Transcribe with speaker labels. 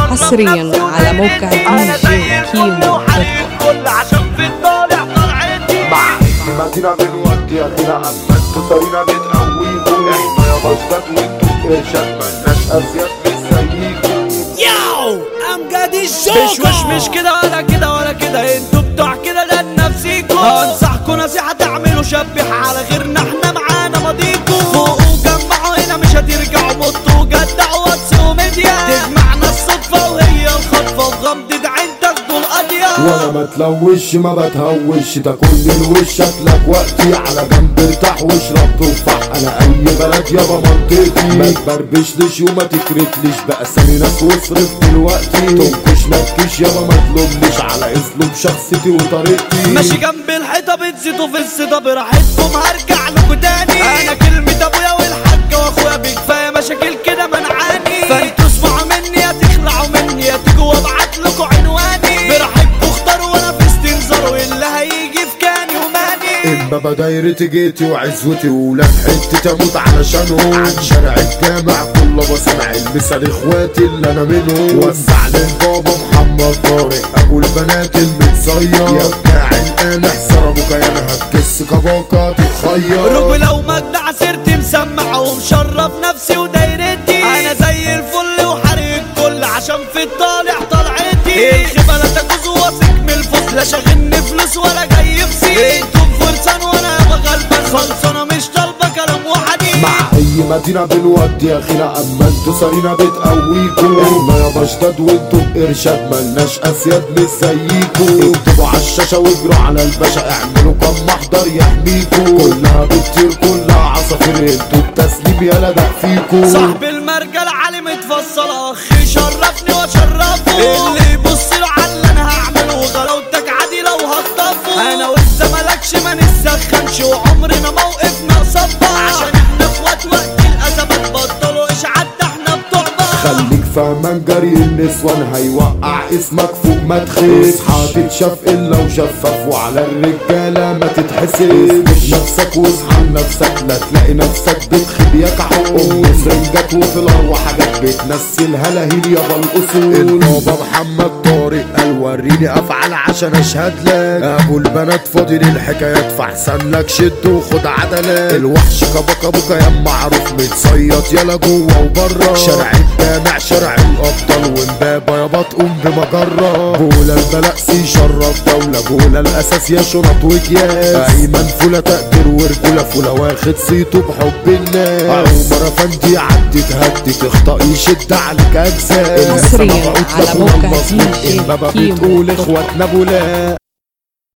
Speaker 1: حصريا على موقع DJ كيمو.
Speaker 2: كل عشان في الطالع طلعتي
Speaker 3: مع مدينة بنودي اخينا اما انتو سرينا بتقويكو احنا يا بشتات وانتو ارشاد ملناش ازياد مش زيكو.
Speaker 2: ياو امجد الجوكر مش كده ولا كده ولا كده، انتوا بتوع كده ده نفسيكو. انصحكوا نصيحة تعملوا شبح على غيرنا، احنا معانا ماضيكو. فوقوا جمعوا هنا مش هترجعوا، مطوا جدعوا واتس وميديا، تجمعنا الصدفة وهي الخطفة وغمضة عين تاخدوا القضية.
Speaker 3: وانا ما تلوش ما بتهوش، ده كل الوش شكلك وقتي على جنب ارتاح واشرب تفاح. انا اي بلد يابا منطقتي، ما تبربشلش وما تكرتليش بأسامي ناس واصرف دلوقتي. تنكش نكش يابا ما تلومليش على اسلوب شخصيتي وطريقتي.
Speaker 2: ماشي جنب الحيطة بتزيدوا في الصدا براحتكم، هرجع لكوا تاني. انا كلمة ابويا والحاجة واخويا بكفاية مشاكل كده منعاني. فانتوا اسمعوا مني يا تخلعوا مني يا تيجوا وابعت لكوا عنواني. براحتكوا اختاروا وانا في استنظار، واللي هيجي في كاني وماني.
Speaker 3: البابا دايرتي جيتي وعزوتي ولاد حتة تموت علشانهم. عن شارع الجامع كله بسمع المثال اخواتي اللي انا منهم. وسع للبابا محمد طارق ابو البنات المتصير، يا بتاع القانح سربوك يا انا هتكس كباكا تتخير.
Speaker 2: رجولة ومجدع سيرتي مسمع ومشرف نفسي ودايرتي. انا زي الفل وحريق كل عشان في الطالع طلعتي. الخيبة لا تجوز واثق من الفوز، لا شاغلني فلوس ولا جاي في سير. انتوا فرسان وانا بغلبان خلصانة مش طالبة كلام وحديد.
Speaker 3: مع اي مدينة بنودي اخينا اما انتو سرينا بتقويكو. احنا يا بشتات وانتو بارشاد ملناش اسياد مش زيكو. اكتبوا عالشاشة واجروا على الباشا، اعملوا كم محضر يحميكو. كلها بتطير كلها عصافير، انتو التسليم يالا ده فيكو.
Speaker 2: صاحب المرجل علي متفصل اخي شرفني واشرفه. اللي يبص له على اللي انا هعمله وغلاوتك عادي لو هخطفه. انا وانت مالكش ما نسخنش وعمرنا موقفنا صبا، عشان احنا اخوات وقت الازمات بطلوا اشعاد ده احنا بتوع بعض.
Speaker 3: خليك فاهمان جري النسوان هيوقع اسمك فوق ما تخيس. اصحى تتشاف الا وشفاف وعلى الرجاله ما تتحسب. مش نفسك واصحى لنفسك لا تلاقي نفسك بتخيب يكحو. سرنجات وفلار وحاجات بتنسلها لهيل يابا الاصول. البابا محمد طارق قال وريني افعال عشان اشهد لك. ابو البنات فاضي للحكايات فاحسن لك شد وخد عدلات. الوحش كبكا بكا يا معروف متصيط يلا جوه وبره. شارع الجامع شارع الابطال ومبابا يابا تقوم بمجره. بولا البلقسي شرف دوله، بولا الاساس يا شنط وكياس. ايمن فوله تقدير ورجوله، فوله واخد صيته بحب الناس. عمر افندي عدي تهدي تخطئ يشد عليك اجزاء.
Speaker 1: حصريا على موقع DJ
Speaker 3: البابا بتقول اخواتنا بولا.